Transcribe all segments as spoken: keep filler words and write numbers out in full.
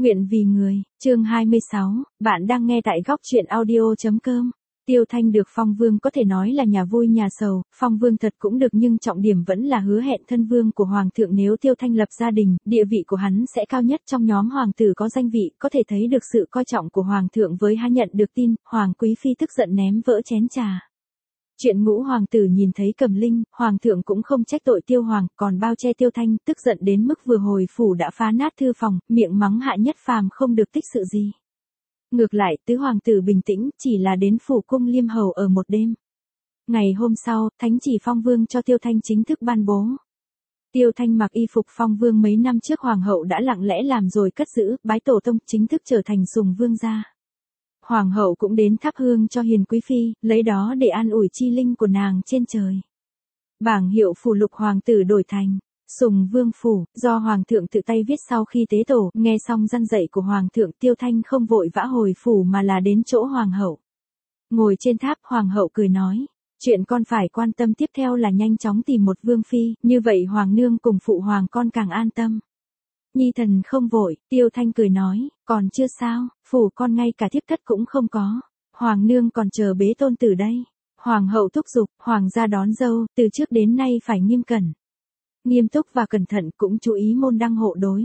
Nguyện vì người, chương hai mươi sáu, bạn đang nghe tại góc truyện audio chấm com. Tiêu Thanh được phong vương có thể nói là nhà vui nhà sầu, phong vương thật cũng được nhưng trọng điểm vẫn là hứa hẹn thân vương của hoàng thượng. Nếu Tiêu Thanh lập gia đình, địa vị của hắn sẽ cao nhất trong nhóm hoàng tử có danh vị, có thể thấy được sự coi trọng của hoàng thượng với hắn. Nhận được tin, hoàng quý phi tức giận ném vỡ chén trà. Chuyện ngũ hoàng tử nhìn thấy Cầm Linh, hoàng thượng cũng không trách tội Tiêu Hoàng, còn bao che Tiêu Thanh, tức giận đến mức vừa hồi phủ đã phá nát thư phòng, miệng mắng Hạ Nhất Phàm không được tích sự gì. Ngược lại, tứ hoàng tử bình tĩnh, chỉ là đến phủ cung Liêm Hầu ở một đêm. Ngày hôm sau, thánh chỉ phong vương cho Tiêu Thanh chính thức ban bố. Tiêu Thanh mặc y phục phong vương mấy năm trước hoàng hậu đã lặng lẽ làm rồi cất giữ, bái tổ tông, chính thức trở thành sùng vương gia. Hoàng hậu cũng đến thắp hương cho hiền quý phi, lấy đó để an ủi chi linh của nàng trên trời. Bảng hiệu phủ lục hoàng tử đổi thành Sùng Vương phủ, do hoàng thượng tự tay viết sau khi tế tổ. Nghe xong răn dạy của hoàng thượng, Tiêu Thanh không vội vã hồi phủ mà là đến chỗ hoàng hậu. Ngồi trên tháp, hoàng hậu cười nói, chuyện con phải quan tâm tiếp theo là nhanh chóng tìm một vương phi, như vậy hoàng nương cùng phụ hoàng con càng an tâm. Nhi thần không vội, Tiêu Thanh cười nói, còn chưa sao, phủ con ngay cả thiếp thất cũng không có. Hoàng nương còn chờ bế tôn tử đây. Hoàng hậu thúc giục, hoàng gia đón dâu, từ trước đến nay phải nghiêm cẩn. Nghiêm túc và cẩn thận, cũng chú ý môn đăng hộ đối.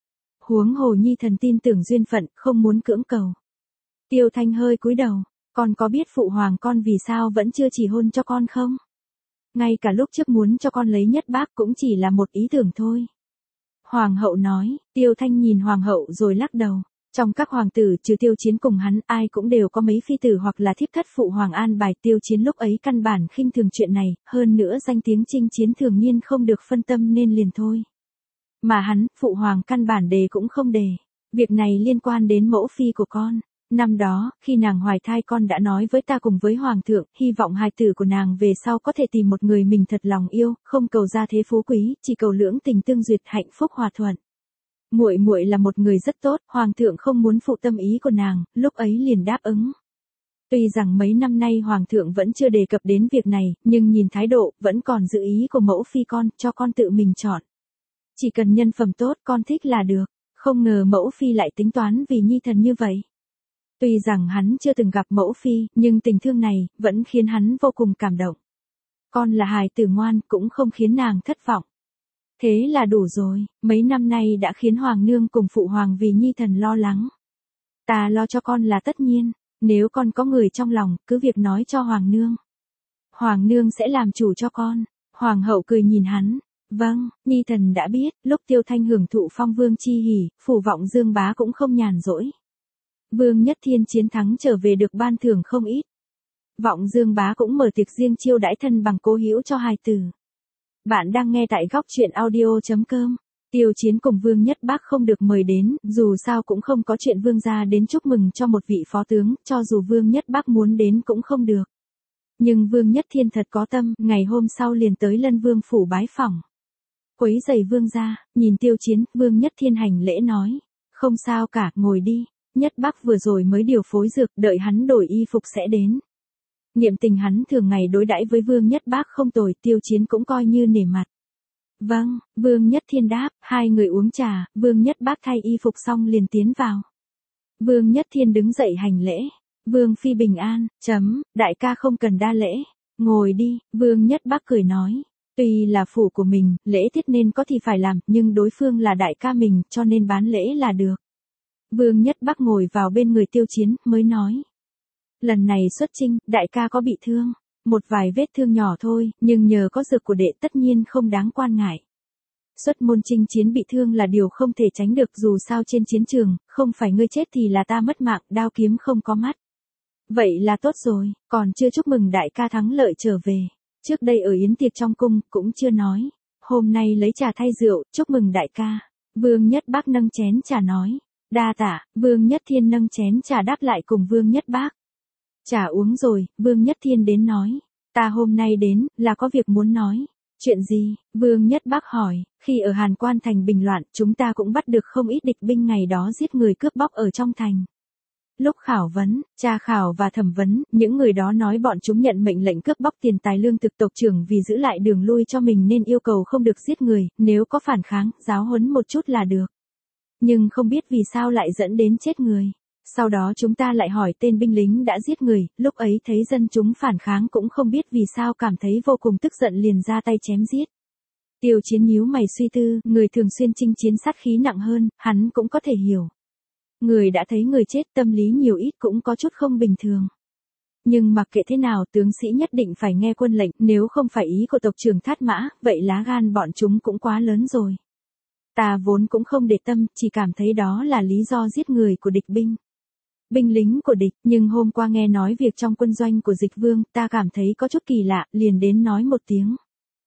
Huống hồ nhi thần tin tưởng duyên phận, không muốn cưỡng cầu. Tiêu Thanh hơi cúi đầu, con có biết phụ hoàng con vì sao vẫn chưa chỉ hôn cho con không? Ngay cả lúc trước muốn cho con lấy Nhất Bác cũng chỉ là một ý tưởng thôi. Hoàng hậu nói. Tiêu Thanh nhìn hoàng hậu rồi lắc đầu. Trong các hoàng tử trừ Tiêu Chiến cùng hắn, ai cũng đều có mấy phi tử hoặc là thiếp thất phụ hoàng an bài. Tiêu Chiến lúc ấy căn bản khinh thường chuyện này, hơn nữa danh tiếng chinh chiến thường niên không được phân tâm nên liền thôi. Mà hắn, phụ hoàng căn bản đề cũng không đề. Việc này liên quan đến mẫu phi của con. Năm đó, khi nàng hoài thai con đã nói với ta cùng với hoàng thượng, hy vọng hài tử của nàng về sau có thể tìm một người mình thật lòng yêu, không cầu gia thế phú quý, chỉ cầu lưỡng tình tương duyệt, hạnh phúc hòa thuận. Muội muội là một người rất tốt, hoàng thượng không muốn phụ tâm ý của nàng, lúc ấy liền đáp ứng. Tuy rằng mấy năm nay hoàng thượng vẫn chưa đề cập đến việc này, nhưng nhìn thái độ, vẫn còn giữ ý của mẫu phi con, cho con tự mình chọn. Chỉ cần nhân phẩm tốt, con thích là được. Không ngờ mẫu phi lại tính toán vì nhi thần như vậy. Tuy rằng hắn chưa từng gặp mẫu phi, nhưng tình thương này, vẫn khiến hắn vô cùng cảm động. Con là hài tử ngoan, cũng không khiến nàng thất vọng. Thế là đủ rồi, mấy năm nay đã khiến hoàng nương cùng phụ hoàng vì nhi thần lo lắng. Ta lo cho con là tất nhiên, nếu con có người trong lòng, cứ việc nói cho hoàng nương. Hoàng nương sẽ làm chủ cho con. Hoàng hậu cười nhìn hắn. Vâng, nhi thần đã biết. Lúc Tiêu Thanh hưởng thụ phong vương chi hỉ, phủ Vọng Dương bá cũng không nhàn rỗi. Vương Nhất Thiên chiến thắng trở về được ban thưởng không ít. Vọng Dương bá cũng mở tiệc riêng chiêu đãi thân bằng cố hữu cho hài tử. Bạn đang nghe tại góc truyện audio chấm com. Tiêu Chiến cùng Vương Nhất Bác không được mời đến, dù sao cũng không có chuyện vương gia đến chúc mừng cho một vị phó tướng, cho dù Vương Nhất Bác muốn đến cũng không được. Nhưng Vương Nhất Thiên thật có tâm, ngày hôm sau liền tới Lân Vương phủ bái phỏng. Quấy giày vương gia, nhìn Tiêu Chiến, Vương Nhất Thiên hành lễ nói, không sao cả, ngồi đi. Nhất Bác vừa rồi mới điều phối dược, đợi hắn đổi y phục sẽ đến. Niệm tình hắn thường ngày đối đãi với Vương Nhất Bác không tồi, Tiêu Chiến cũng coi như nể mặt. Vâng, Vương Nhất Thiên đáp, hai người uống trà, Vương Nhất Bác thay y phục xong liền tiến vào. Vương Nhất Thiên đứng dậy hành lễ. Vương phi bình an, chấm, đại ca không cần đa lễ. Ngồi đi, Vương Nhất Bác cười nói. Tuy là phủ của mình, lễ tiết nên có thì phải làm, nhưng đối phương là đại ca mình, cho nên bán lễ là được. Vương Nhất Bác ngồi vào bên người Tiêu Chiến, mới nói. Lần này xuất chinh, đại ca có bị thương. Một vài vết thương nhỏ thôi, nhưng nhờ có dược của đệ tất nhiên không đáng quan ngại. Xuất môn chinh chiến bị thương là điều không thể tránh được, dù sao trên chiến trường, không phải ngươi chết thì là ta mất mạng, đao kiếm không có mắt. Vậy là tốt rồi, còn chưa chúc mừng đại ca thắng lợi trở về. Trước đây ở yến tiệc trong cung, cũng chưa nói. Hôm nay lấy trà thay rượu, chúc mừng đại ca. Vương Nhất Bác nâng chén trà nói. Đa tạ, Vương Nhất Thiên nâng chén trà đáp lại cùng Vương Nhất Bác. Trà uống rồi, Vương Nhất Thiên đến nói. Ta hôm nay đến, là có việc muốn nói. Chuyện gì? Vương Nhất Bác hỏi. Khi ở Hàn Quan thành bình loạn, chúng ta cũng bắt được không ít địch binh ngày đó giết người cướp bóc ở trong thành. Lúc khảo vấn, tra khảo và thẩm vấn, những người đó nói bọn chúng nhận mệnh lệnh cướp bóc tiền tài lương thực tộc trưởng vì giữ lại đường lui cho mình nên yêu cầu không được giết người, nếu có phản kháng, giáo huấn một chút là được. nhưng không biết vì sao lại dẫn đến chết người. Sau đó chúng ta lại hỏi tên binh lính đã giết người, lúc ấy thấy dân chúng phản kháng cũng không biết vì sao cảm thấy vô cùng tức giận liền ra tay chém giết. Tiêu Chiến nhíu mày suy tư, người thường xuyên chinh chiến sát khí nặng hơn, hắn cũng có thể hiểu. Người đã thấy người chết tâm lý nhiều ít cũng có chút không bình thường. Nhưng mặc kệ thế nào tướng sĩ nhất định phải nghe quân lệnh, nếu không phải ý của tộc trưởng Thát Mã, vậy lá gan bọn chúng cũng quá lớn rồi. Ta vốn cũng không để tâm, chỉ cảm thấy đó là lý do giết người của địch binh. Binh lính của địch, nhưng hôm qua nghe nói việc trong quân doanh của Dịch Vương, ta cảm thấy có chút kỳ lạ, liền đến nói một tiếng.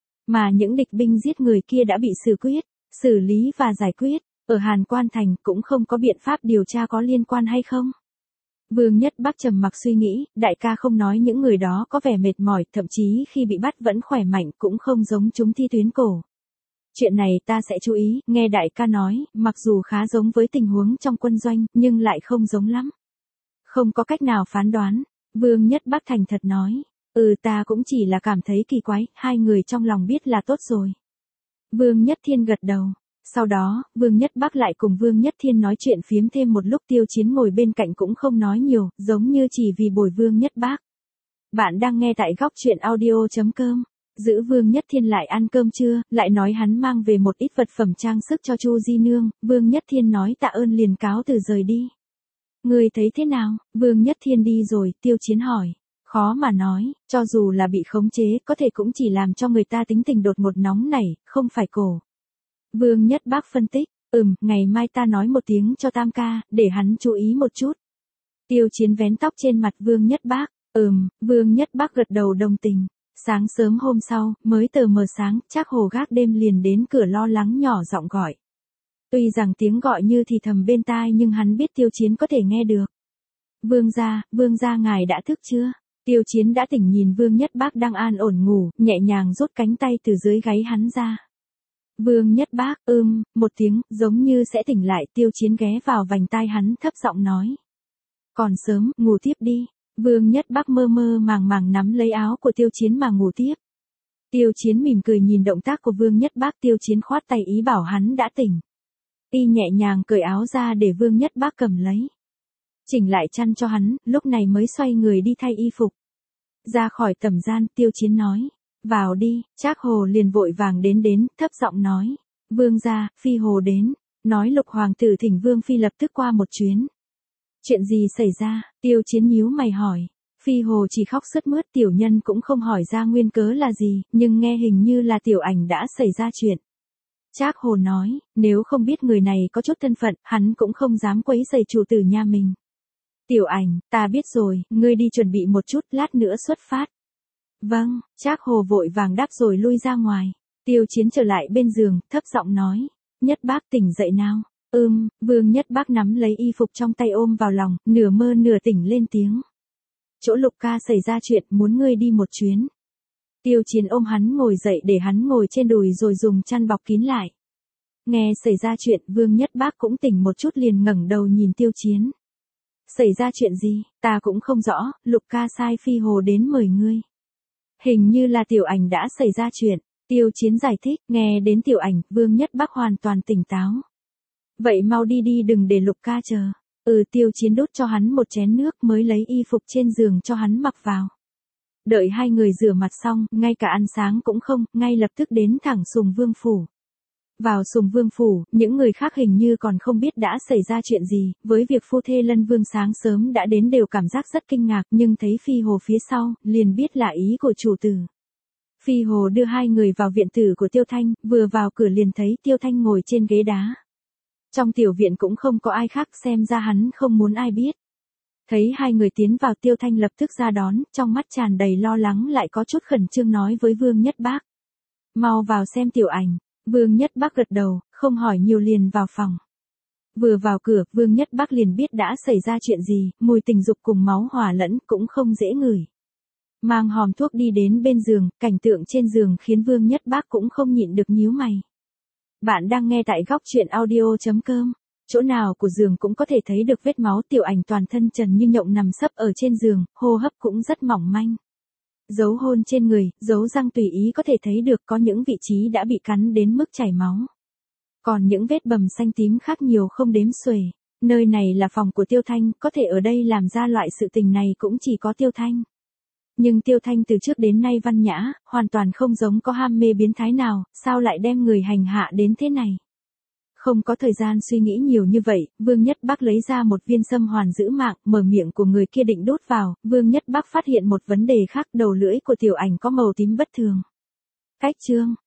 Mà những địch binh giết người kia đã bị xử quyết, xử lý và giải quyết, ở Hàn Quan Thành cũng không có biện pháp điều tra có liên quan hay không. Vương Nhất Bắc trầm mặc suy nghĩ, đại ca không nói những người đó có vẻ mệt mỏi, thậm chí khi bị bắt vẫn khỏe mạnh, cũng không giống chúng thi tuyến cổ. Chuyện này ta sẽ chú ý, nghe đại ca nói, mặc dù khá giống với tình huống trong quân doanh, nhưng lại không giống lắm. Không có cách nào phán đoán, Vương Nhất Bắc thành thật nói, ừ ta cũng chỉ là cảm thấy kỳ quái, hai người trong lòng biết là tốt rồi. Vương Nhất Thiên gật đầu. Sau đó, Vương Nhất Bắc lại cùng Vương Nhất Thiên nói chuyện phiếm thêm một lúc. Tiêu Chiến ngồi bên cạnh cũng không nói nhiều, giống như chỉ vì bồi Vương Nhất Bắc. Bạn đang nghe tại góc truyện audio.com. Giữ Vương Nhất Thiên lại ăn cơm trưa, lại nói hắn mang về một ít vật phẩm trang sức cho Chu Di Nương. Vương Nhất Thiên nói tạ ơn liền cáo từ rời đi. Người thấy thế nào? Vương Nhất Thiên đi rồi, Tiêu Chiến hỏi. Khó mà nói, cho dù là bị khống chế, có thể cũng chỉ làm cho người ta tính tình đột ngột nóng nảy, không phải cổ. Vương Nhất Bắc phân tích, ừm, ngày mai ta nói một tiếng cho Tam ca, để hắn chú ý một chút. Tiêu Chiến vén tóc trên mặt Vương Nhất Bắc, ừm, Vương Nhất Bắc gật đầu đồng tình. Sáng sớm hôm sau, mới tờ mờ sáng, Trác Hồ gác đêm liền đến cửa lo lắng nhỏ giọng gọi. Tuy rằng tiếng gọi như thì thầm bên tai nhưng hắn biết Tiêu Chiến có thể nghe được. Vương gia, vương gia ngài đã thức chưa? Tiêu Chiến đã tỉnh nhìn Vương Nhất Bắc đang an ổn ngủ, nhẹ nhàng rút cánh tay từ dưới gáy hắn ra. Vương Nhất Bắc, ưm, một tiếng, giống như sẽ tỉnh lại. Tiêu Chiến ghé vào vành tai hắn thấp giọng nói. Còn sớm, ngủ tiếp đi. Vương Nhất Bắc mơ mơ màng màng nắm lấy áo của Tiêu Chiến mà ngủ tiếp. Tiêu Chiến mỉm cười nhìn động tác của Vương Nhất Bắc. Tiêu Chiến khoát tay ý bảo hắn đã tỉnh. Y nhẹ nhàng cởi áo ra để Vương Nhất Bắc cầm lấy. Chỉnh lại chăn cho hắn, lúc này mới xoay người đi thay y phục. Ra khỏi tầm gian, Tiêu Chiến nói. Vào đi, Trác Hồ liền vội vàng đến đến, thấp giọng nói. Vương gia, Phi Hồ đến. Nói Lục Hoàng tử thỉnh Vương Phi lập tức qua một chuyến. Chuyện gì xảy ra? Tiêu Chiến nhíu mày hỏi. Phi Hồ chỉ khóc sướt mướt, tiểu nhân cũng không hỏi ra nguyên cớ là gì, nhưng nghe hình như là tiểu ảnh đã xảy ra chuyện. Trác Hồ nói, nếu không biết người này có chút thân phận, hắn cũng không dám quấy rầy chủ tử nhà mình. Tiểu ảnh, ta biết rồi, ngươi đi chuẩn bị một chút, lát nữa xuất phát. Vâng, Trác Hồ vội vàng đáp rồi lui ra ngoài. Tiêu Chiến trở lại bên giường, thấp giọng nói. Nhất Bác tỉnh dậy nào? Ừm, Vương Nhất Bác nắm lấy y phục trong tay ôm vào lòng, nửa mơ nửa tỉnh lên tiếng. Chỗ Lục ca xảy ra chuyện, muốn ngươi đi một chuyến. Tiêu Chiến ôm hắn ngồi dậy để hắn ngồi trên đùi rồi dùng chăn bọc kín lại. Nghe xảy ra chuyện, Vương Nhất Bác cũng tỉnh một chút liền ngẩng đầu nhìn Tiêu Chiến. Xảy ra chuyện gì, ta cũng không rõ, Lục ca sai Phi Hồ đến mời ngươi. Hình như là tiểu ảnh đã xảy ra chuyện. Tiêu Chiến giải thích, nghe đến tiểu ảnh, Vương Nhất Bác hoàn toàn tỉnh táo. Vậy mau đi đi đừng để Lục ca chờ. Ừ, Tiêu Chiến đút cho hắn một chén nước mới lấy y phục trên giường cho hắn mặc vào. Đợi hai người rửa mặt xong, ngay cả ăn sáng cũng không, ngay lập tức đến thẳng Sùng Vương phủ. Vào Sùng Vương phủ, những người khác hình như còn không biết đã xảy ra chuyện gì, với việc phu thê Lân Vương sáng sớm đã đến đều cảm giác rất kinh ngạc, nhưng thấy Phi Hồ phía sau, liền biết là ý của chủ tử. Phi Hồ đưa hai người vào viện tử của Tiêu Thanh, vừa vào cửa liền thấy Tiêu Thanh ngồi trên ghế đá. Trong tiểu viện cũng không có ai khác, xem ra hắn không muốn ai biết. Thấy hai người tiến vào, Tiêu Thanh lập tức ra đón, trong mắt tràn đầy lo lắng lại có chút khẩn trương nói với Vương Nhất Bác. Mau vào xem tiểu ảnh. Vương Nhất Bác gật đầu, không hỏi nhiều liền vào phòng. Vừa vào cửa, Vương Nhất Bác liền biết đã xảy ra chuyện gì, mùi tình dục cùng máu hòa lẫn cũng không dễ ngửi. Mang hòm thuốc đi đến bên giường, cảnh tượng trên giường khiến Vương Nhất Bác cũng không nhịn được nhíu mày. Bạn đang nghe tại góc truyện audio.com. Chỗ nào của giường cũng có thể thấy được vết máu, tiểu ảnh toàn thân trần như nhộng nằm sấp ở trên giường, hô hấp cũng rất mỏng manh. Dấu hôn trên người, dấu răng tùy ý có thể thấy được, có những vị trí đã bị cắn đến mức chảy máu. Còn những vết bầm xanh tím khác nhiều không đếm xuể. Nơi này là phòng của Tiêu Thanh, có thể ở đây làm ra loại sự tình này cũng chỉ có Tiêu Thanh. Nhưng Tiêu Thanh từ trước đến nay văn nhã, hoàn toàn không giống có ham mê biến thái nào, sao lại đem người hành hạ đến thế này. Không có thời gian suy nghĩ nhiều như vậy, Vương Nhất Bắc lấy ra một viên sâm hoàn giữ mạng, mở miệng của người kia định đốt vào, Vương Nhất Bắc phát hiện một vấn đề khác, đầu lưỡi của tiểu ảnh có màu tím bất thường. Cách chương